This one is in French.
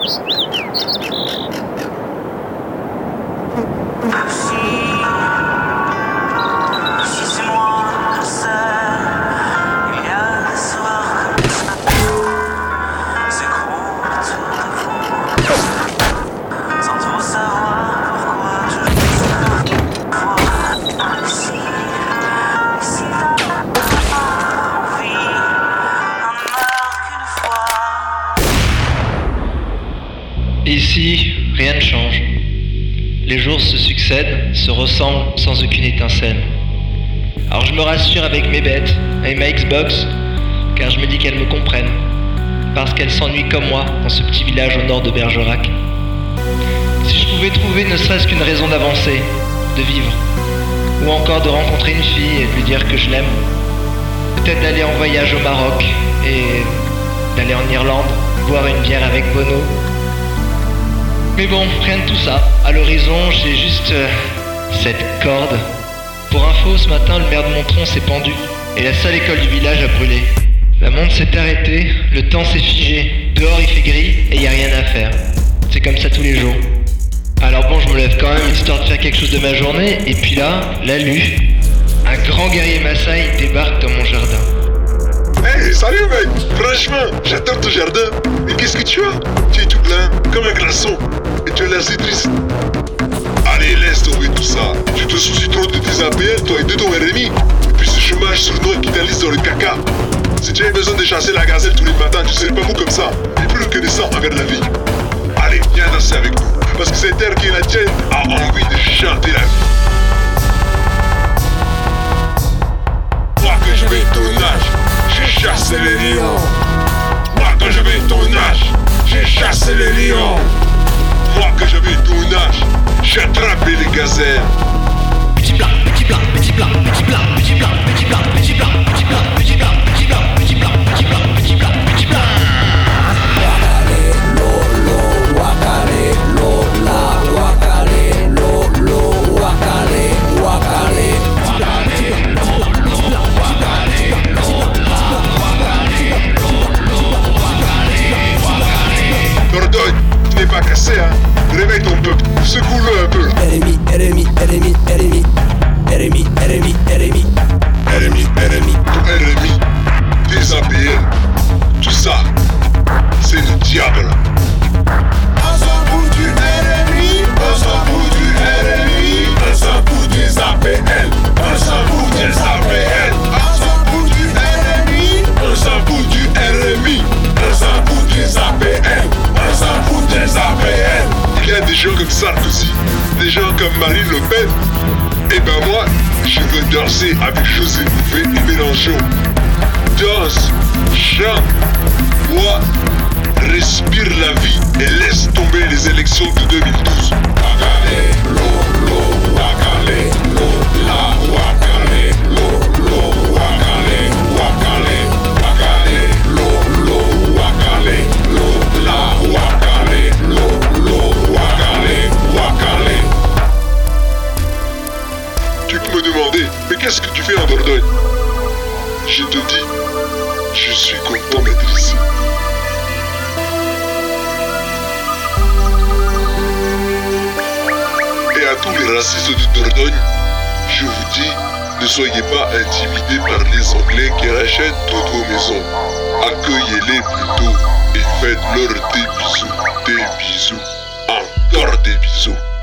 Ici, rien ne change. Les jours se succèdent, se ressemblent sans aucune étincelle. Alors je me rassure avec mes bêtes et ma Xbox, car je me dis qu'elles me comprennent, parce qu'elles s'ennuient comme moi dans ce petit village au nord de Bergerac. Si je pouvais trouver ne serait-ce qu'une raison d'avancer, de vivre, ou encore de rencontrer une fille et de lui dire que je l'aime, peut-être d'aller en voyage au Maroc et d'aller en Irlande, boire une bière avec Bono. Mais bon, rien de tout ça. À l'horizon, j'ai juste cette corde. Pour info, ce matin, le maire de Montron s'est pendu et la seule école du village a brûlé. La montre s'est arrêtée, le temps s'est figé. Dehors, il fait gris et y a rien à faire. C'est comme ça tous les jours. Alors bon, je me lève quand même histoire de faire quelque chose de ma journée. Et puis là, la lue. Un grand guerrier Maasai débarque dans mon jardin. Hey, salut mec! Franchement, j'adore ton jardin. Mais qu'est-ce que tu as? Tu es tout plein, comme un glaçon. Et tu as l'air si triste. Allez, laisse tomber tout ça. Tu te soucies trop de tes APL, toi et de ton RMI. Et puis ce chômage sournois qui t'enlise dans le caca. Si tu as besoin de chasser la gazelle tous les matins, tu serais pas mou comme ça. Et plus reconnaissant envers la vie. Allez, viens danser avec nous. Parce que cette terre qui est la tienne a envie de chanter la vie. Moi que je vais ton âge, j'ai chassé les lions. Moi que je vais ton âge, j'ai chassé les lions. Moi que je vais ton âge, j'ai attrapé les gazelles. Petit blanc, petit blanc, petit blanc, petit blanc, petit blanc, petit blanc, petit blanc, petit blanc, petit blanc, petit blanc, petit blanc, petit blanc, petit blanc, petit blanc. Wakale, lo, la, wakale, lo, wakale, wakale, wakale, Dordogne, tu n'es pas cassé, hein? Réveille ton peuple, secoue-le un peu. RMI, RMI, RMI, RMI, RMI, RMI, RMI, RMI, RMI, ton RMI, tes APL, tout ça, c'est le diable. On s'en fout du RMI, on s'en fout du RMI, on s'en fout des APL, on s'en fout des APL, on s'en fout du RMI, On s'en fout du RMI, on s'en fout des APL, on s'en fout des APL. il y a des gens comme Sarkozy, des gens comme Marine Le Pen. Et ben moi, je veux danser avec José Bouvet et Mélenchon. Danse, chante, bois, respire la vie et laisse tomber les élections de 2012. Wakale, lo, wakale, lo, la, wakale, lo, wakale, wakale, wakale, lo, wakale, lo, la, wakale, lo, wakale, wakale. Tu peux me demander, mais qu'est-ce que tu fais en Dordogne? Je te dis, je suis content d'être ici. Et à tous les racistes de Dordogne, je vous dis, ne soyez pas intimidés par les Anglais qui rachètent toutes vos maisons. Accueillez-les plutôt et faites-leur des bisous, encore des bisous.